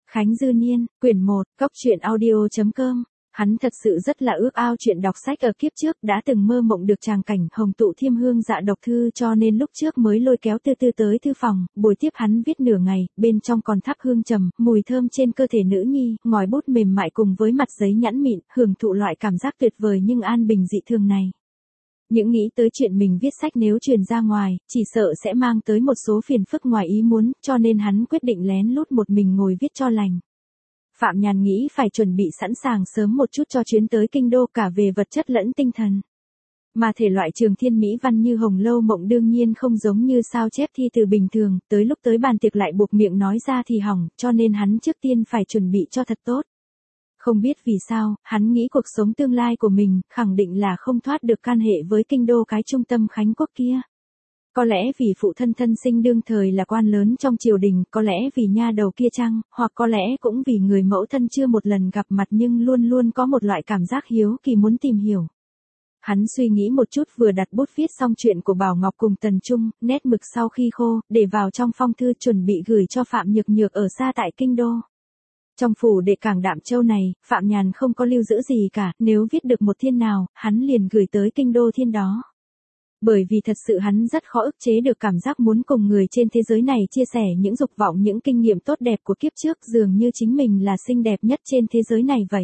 Khánh Dư Niên, quyển 1, góc truyện audio.com. Hắn thật sự rất là ước ao chuyện đọc sách ở kiếp trước, đã từng mơ mộng được tràng cảnh hồng tụ thiêm hương dạ độc thư, cho nên lúc trước mới lôi kéo Tư Tư tới thư phòng, buổi tiếp hắn viết nửa ngày, bên trong còn thắp hương trầm, mùi thơm trên cơ thể nữ nhi, ngòi bút mềm mại cùng với mặt giấy nhẵn mịn, hưởng thụ loại cảm giác tuyệt vời nhưng an bình dị thường này. Những nghĩ tới chuyện mình viết sách nếu truyền ra ngoài, chỉ sợ sẽ mang tới một số phiền phức ngoài ý muốn, cho nên hắn quyết định lén lút một mình ngồi viết cho lành. Phạm Nhàn nghĩ phải chuẩn bị sẵn sàng sớm một chút cho chuyến tới kinh đô cả về vật chất lẫn tinh thần. Mà thể loại trường thiên mỹ văn như Hồng Lâu Mộng đương nhiên không giống như sao chép thi từ bình thường, tới lúc tới bàn tiệc lại buộc miệng nói ra thì hỏng, cho nên hắn trước tiên phải chuẩn bị cho thật tốt. Không biết vì sao, hắn nghĩ cuộc sống tương lai của mình, khẳng định là không thoát được can hệ với kinh đô cái trung tâm Khánh Quốc kia. Có lẽ vì phụ thân thân sinh đương thời là quan lớn trong triều đình, có lẽ vì nha đầu kia chăng, hoặc có lẽ cũng vì người mẫu thân chưa một lần gặp mặt nhưng luôn luôn có một loại cảm giác hiếu kỳ muốn tìm hiểu. Hắn suy nghĩ một chút vừa đặt bút viết xong chuyện của Bảo Ngọc cùng Tần Trung, nét mực sau khi khô, để vào trong phong thư chuẩn bị gửi cho Phạm Nhược Nhược ở xa tại kinh đô. Trong phủ đệ cảng Đạm Châu này, Phạm Nhàn không có lưu giữ gì cả, nếu viết được một thiên nào, hắn liền gửi tới kinh đô thiên đó. Bởi vì thật sự hắn rất khó ức chế được cảm giác muốn cùng người trên thế giới này chia sẻ những dục vọng những kinh nghiệm tốt đẹp của kiếp trước dường như chính mình là xinh đẹp nhất trên thế giới này vậy.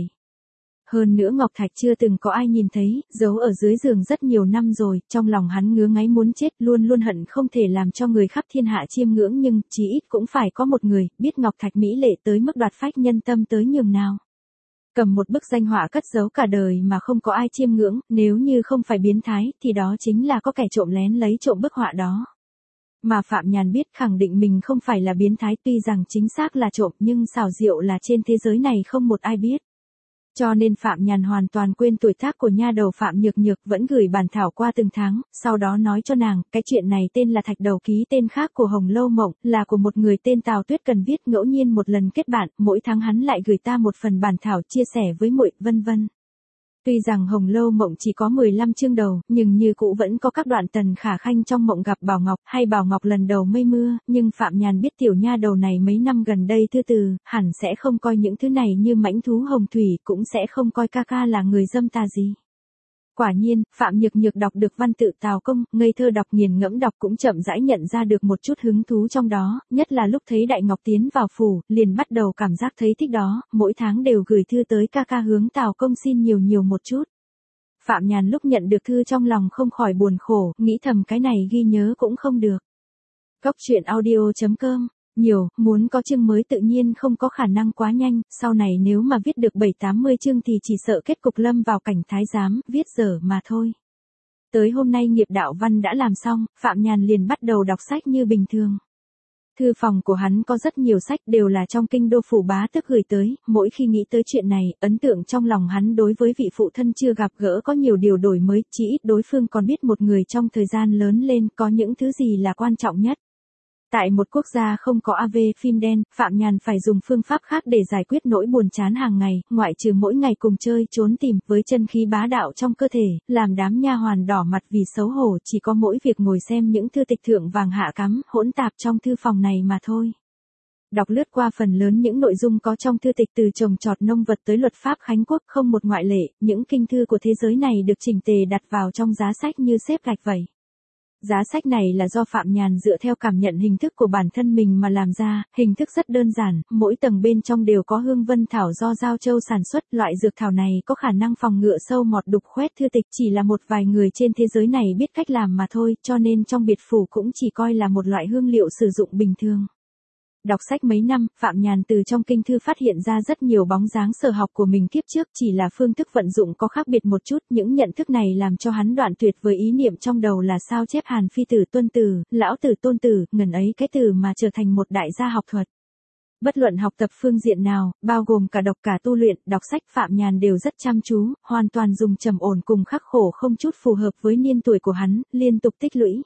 Hơn nữa ngọc thạch chưa từng có ai nhìn thấy, giấu ở dưới giường rất nhiều năm rồi, trong lòng hắn ngứa ngáy muốn chết luôn luôn hận không thể làm cho người khắp thiên hạ chiêm ngưỡng nhưng chí ít cũng phải có một người biết ngọc thạch mỹ lệ tới mức đoạt phách nhân tâm tới nhường nào. Cầm một bức danh họa cất giấu cả đời mà không có ai chiêm ngưỡng, nếu như không phải biến thái thì đó chính là có kẻ trộm lén lấy trộm bức họa đó. Mà Phạm Nhàn biết khẳng định mình không phải là biến thái tuy rằng chính xác là trộm nhưng xảo diệu là trên thế giới này không một ai biết. Cho nên Phạm Nhàn hoàn toàn quên tuổi tác của nha đầu Phạm Nhược Nhược vẫn gửi bản thảo qua từng tháng, sau đó nói cho nàng, cái chuyện này tên là Thạch Đầu Ký tên khác của Hồng Lâu Mộng, là của một người tên Tào Tuyết cần viết ngẫu nhiên một lần kết bạn, mỗi tháng hắn lại gửi ta một phần bản thảo chia sẻ với muội, vân vân. Tuy rằng Hồng Lâu Mộng chỉ có 15 chương đầu, nhưng như cũ vẫn có các đoạn Tần Khả Khanh trong mộng gặp Bảo Ngọc, hay Bảo Ngọc lần đầu mây mưa, nhưng Phạm Nhàn biết tiểu nha đầu này mấy năm gần đây thư từ, hẳn sẽ không coi những thứ này như mãnh thú hồng thủy, cũng sẽ không coi ca ca là người dâm tà gì. Quả nhiên, Phạm Nhược Nhược đọc được văn tự Tào Công, ngây thơ đọc nghiền ngẫm đọc cũng chậm rãi nhận ra được một chút hứng thú trong đó, nhất là lúc thấy Đại Ngọc tiến vào phủ, liền bắt đầu cảm giác thấy thích đó, mỗi tháng đều gửi thư tới ca ca hướng Tào Công xin nhiều một chút. Phạm Nhàn lúc nhận được thư trong lòng không khỏi buồn khổ, nghĩ thầm cái này ghi nhớ cũng không được. Góc truyện audio.com. Nhiều, muốn có chương mới tự nhiên không có khả năng quá nhanh, sau này nếu mà viết được 7-80 chương thì chỉ sợ kết cục lâm vào cảnh thái giám, viết dở mà thôi. Tới hôm nay nghiệp đạo văn đã làm xong, Phạm Nhàn liền bắt đầu đọc sách như bình thường. Thư phòng của hắn có rất nhiều sách đều là trong kinh đô phủ bá tước gửi tới, mỗi khi nghĩ tới chuyện này, ấn tượng trong lòng hắn đối với vị phụ thân chưa gặp gỡ có nhiều điều đổi mới, chỉ ít đối phương còn biết một người trong thời gian lớn lên có những thứ gì là quan trọng nhất. Tại một quốc gia không có AV phim đen, Phạm Nhàn phải dùng phương pháp khác để giải quyết nỗi buồn chán hàng ngày, ngoại trừ mỗi ngày cùng chơi trốn tìm với chân khí bá đạo trong cơ thể, làm đám nha hoàn đỏ mặt vì xấu hổ, chỉ có mỗi việc ngồi xem những thư tịch thượng vàng hạ cắm, hỗn tạp trong thư phòng này mà thôi. Đọc lướt qua phần lớn những nội dung có trong thư tịch từ trồng trọt nông vật tới luật pháp Khánh Quốc không một ngoại lệ, những kinh thư của thế giới này được chỉnh tề đặt vào trong giá sách như xếp gạch vậy. Giá sách này là do Phạm Nhàn dựa theo cảm nhận hình thức của bản thân mình mà làm ra, hình thức rất đơn giản, mỗi tầng bên trong đều có hương vân thảo do Giao Châu sản xuất, loại dược thảo này có khả năng phòng ngừa sâu mọt đục khoét thư tịch, chỉ là một vài người trên thế giới này biết cách làm mà thôi, cho nên trong biệt phủ cũng chỉ coi là một loại hương liệu sử dụng bình thường. Đọc sách mấy năm, Phạm Nhàn từ trong kinh thư phát hiện ra rất nhiều bóng dáng sở học của mình kiếp trước, chỉ là phương thức vận dụng có khác biệt một chút, những nhận thức này làm cho hắn đoạn tuyệt với ý niệm trong đầu là sao chép Hàn Phi Tử Tuân Tử, Lão Tử Tôn Tử, ngần ấy cái từ mà trở thành một đại gia học thuật. Bất luận học tập phương diện nào, bao gồm cả đọc cả tu luyện, đọc sách Phạm Nhàn đều rất chăm chú, hoàn toàn dùng trầm ổn cùng khắc khổ không chút phù hợp với niên tuổi của hắn, liên tục tích lũy.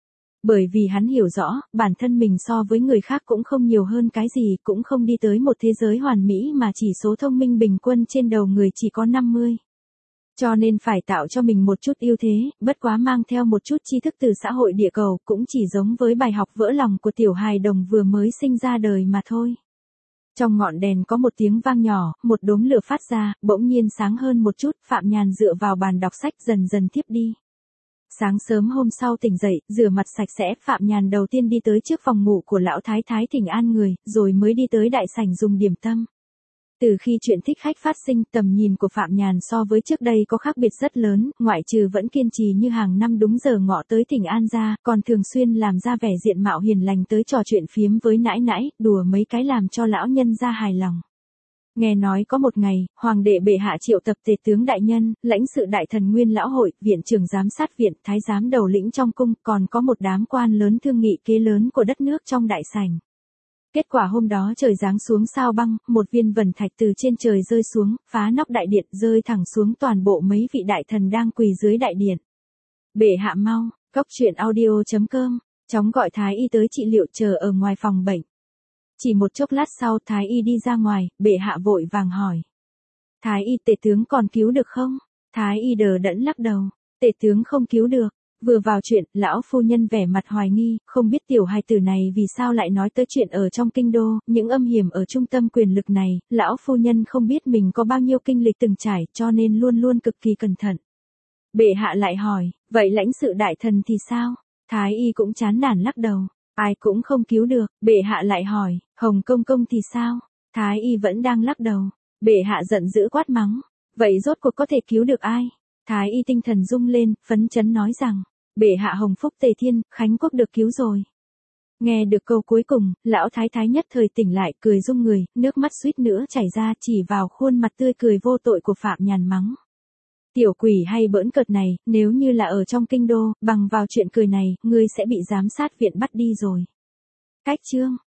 Bởi vì hắn hiểu rõ, bản thân mình so với người khác cũng không nhiều hơn cái gì, cũng không đi tới một thế giới hoàn mỹ mà chỉ số thông minh bình quân trên đầu người chỉ có 50. Cho nên phải tạo cho mình một chút ưu thế, bất quá mang theo một chút tri thức từ xã hội địa cầu, cũng chỉ giống với bài học vỡ lòng của tiểu hài đồng vừa mới sinh ra đời mà thôi. Trong ngọn đèn có một tiếng vang nhỏ, một đốm lửa phát ra, bỗng nhiên sáng hơn một chút, Phạm Nhàn dựa vào bàn đọc sách dần dần thiếp đi. Sáng sớm hôm sau tỉnh dậy, rửa mặt sạch sẽ, Phạm Nhàn đầu tiên đi tới trước phòng ngủ của lão thái thái thỉnh an người, rồi mới đi tới đại sảnh dùng điểm tâm. Từ khi chuyện thích khách phát sinh, tầm nhìn của Phạm Nhàn so với trước đây có khác biệt rất lớn, ngoại trừ vẫn kiên trì như hàng năm đúng giờ ngọ tới thỉnh an ra, còn thường xuyên làm ra vẻ diện mạo hiền lành tới trò chuyện phiếm với nãi nãi, đùa mấy cái làm cho lão nhân ra hài lòng. Nghe nói có một ngày, hoàng đệ bệ hạ triệu tập tề tướng đại nhân, lãnh sự đại thần nguyên lão hội, viện trưởng giám sát viện, thái giám đầu lĩnh trong cung, còn có một đám quan lớn thương nghị kế lớn của đất nước trong đại sảnh. Kết quả hôm đó trời giáng xuống sao băng, một viên vần thạch từ trên trời rơi xuống, phá nóc đại điện, rơi thẳng xuống toàn bộ mấy vị đại thần đang quỳ dưới đại điện. Bệ hạ mau, coctruyện.audio.com, chóng gọi thái y tới trị liệu chờ ở ngoài phòng bệnh. Chỉ một chốc lát sau thái y đi ra ngoài, bệ hạ vội vàng hỏi. Thái y tể tướng còn cứu được không? Thái y đờ đẫn lắc đầu, tể tướng không cứu được. Vừa vào chuyện, lão phu nhân vẻ mặt hoài nghi, không biết tiểu hài tử này vì sao lại nói tới chuyện ở trong kinh đô, những âm hiểm ở trung tâm quyền lực này, lão phu nhân không biết mình có bao nhiêu kinh lịch từng trải, cho nên luôn luôn cực kỳ cẩn thận. Bệ hạ lại hỏi, vậy lãnh sự đại thần thì sao? Thái y cũng chán nản lắc đầu, ai cũng không cứu được. Bệ hạ lại hỏi, Hồng công công thì sao? Thái y vẫn đang lắc đầu. Bệ hạ giận dữ quát mắng, vậy rốt cuộc có thể cứu được ai? Thái y tinh thần rung lên, phấn chấn nói rằng, bệ hạ hồng phúc tề thiên, Khánh quốc được cứu rồi. Nghe được câu cuối cùng, lão thái thái nhất thời tỉnh lại, cười rung người, nước mắt suýt nữa chảy ra, chỉ vào khuôn mặt tươi cười vô tội của Phạm Nhàn mắng. Tiểu quỷ hay bỡn cợt này, nếu như là ở trong kinh đô, bằng vào chuyện cười này, ngươi sẽ bị giám sát viện bắt đi rồi. Cách chương